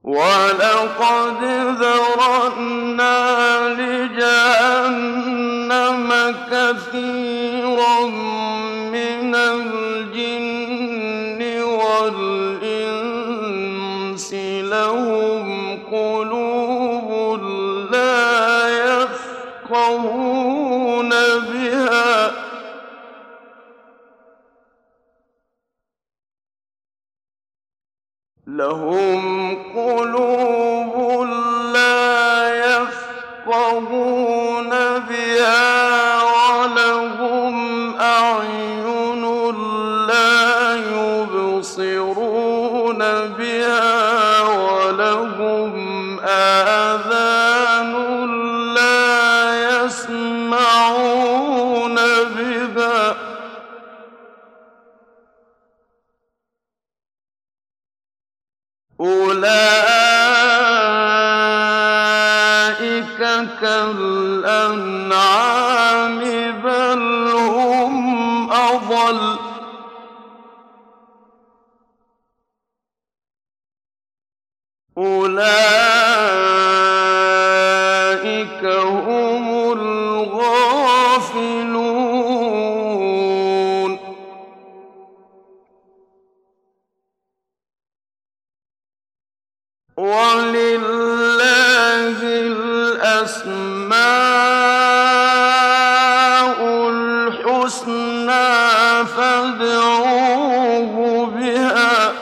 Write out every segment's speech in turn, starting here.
وَلَقَدْ ذَرَأْنَا لِجَهَنَّمَ كَثِيرًا مِّنَ الْجِنِّ وَالْإِنسِ لَهُمْ قُلُوبٌ لَّا يَفْقَهُونَ بِهَا وَلَهُمْ أَعْيُنٌ لَّا يُبْصِرُونَ بِهَا وَلَهُمْ آذَانٌ لَّا يَسْمَعُونَ بِهَا ۚ أُولَٰئِكَ كَالْأَنْعَامِ بَلْ هُمْ أَضَلُّ ۚ أُولَٰئِكَ هُمُ الْغَافِلُونَ. وَلِلَّهِ الْأَسْمَاءُ الْحُسْنَىٰ فَادْعُوهُ بِهَا ۖ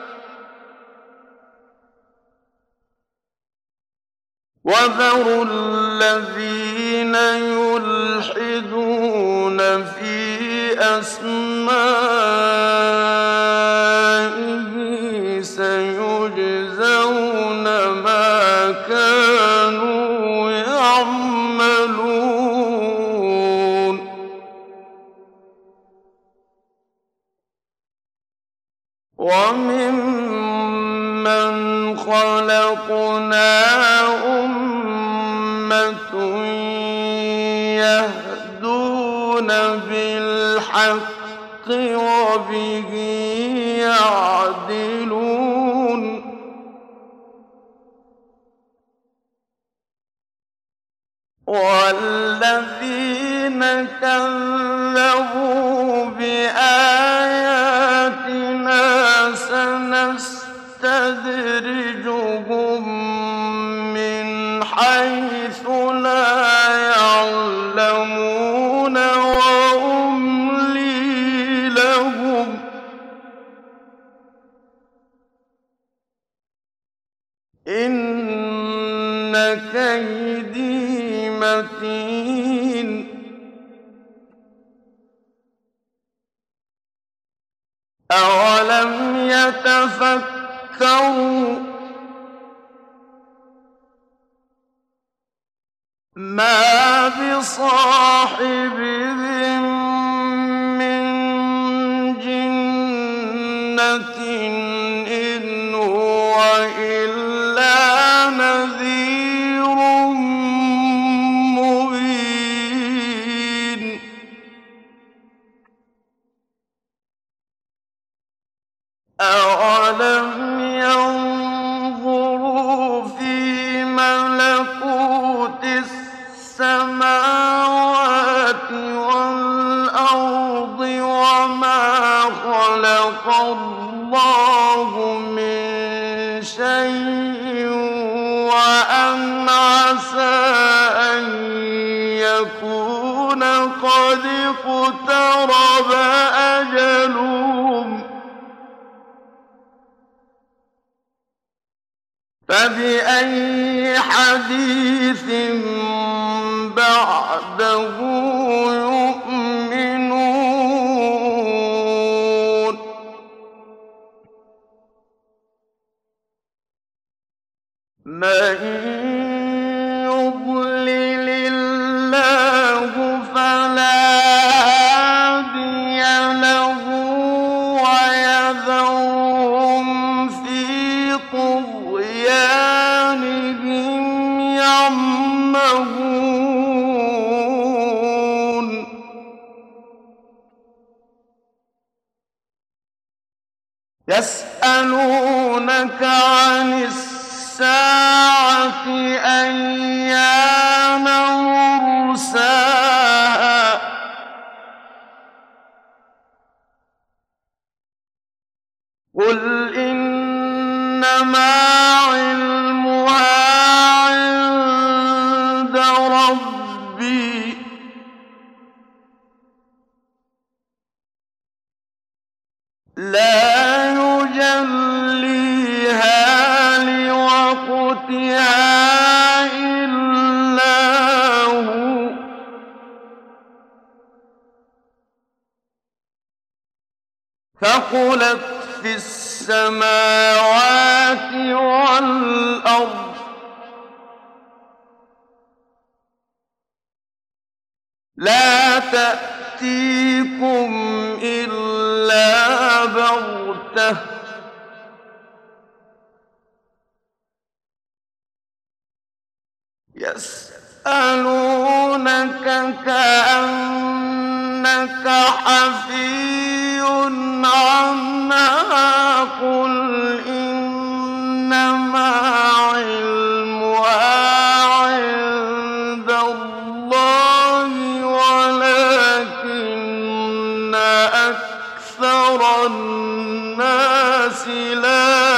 وَذَرُوا الَّذِينَ يُلْحِدُونَ فِي أَسْمَائِهِ ۖ سَيُجْزَوْنَ مَا كَانُوا يَعْمَلُونَ. وَمِمَّنْ خَلَقْنَا أُمَّةٌ يَهْدُونَ بِالْحَقِّ وَبِهِ يَعْدِلُونَ. وَالَّذِينَ كَذَّبُوا بِآيَاتِنَا سَنَسْتَدْرِجُهُم مِّنْ حَيْثُ لَا يَعْلَمُونَ وَأُمْلِي لَهُمْ ۚ إِنَّ كَيْدِي مَتِينٌ. أَوَلَمْ يَتَفَكَّرُوا مَا بِصَاحِبِهِم مِّن جِنَّةٍ إِنْ هُوَ إِلَّا نَذِيرٌ مُّبِينٌ. أَوَلَمْ يَنظُرُوا فِي مَلَكُوتِ السَّمَاوَاتِ وَالْأَرْضِ وَمَا خَلَقَ اللَّهُ مِن شَيْءٍ وَأَنْ عَسَىٰ أَن يَكُونَ قَدِ اقْتَرَبَ أَجَلُهُمْ ۖ فَبِأَيِّ حَدِيثٍ بَعْدَهُ يُؤْمِنُونَ. مَن يُضْلِلِ اللَّهُ فَلَا هَادِيَ لَهُ وَيَذَرُهُمْ فِي طُغْيَانِهِمْ يَعْمَهُونَ. يَسْأَلُونَكَ عَنِ السَّاعَةِ أَيَّانَ مُرْسَاهَا قُلْ إِنَّمَا عِلْمُهَا عِندَ رَبِّي لَا يُجَلِّيهَا لِوَقْتِهَا إِلَّا هُوَ ثَقُلَتْ فِي السَّمَاوَاتِ وَالْأَرْضِ لَا تَأْتِيكُمْ إِلَّا بَغْتَةً يَسْأَلُونَكَ كَأَنَّكَ حَفِيٌّ عَنْهَا قُلْ إِنَّمَا عِلْمُهَا عِندَ اللَّهِ وَلَٰكِنَّ أَكْثَرَ النَّاسِ لَا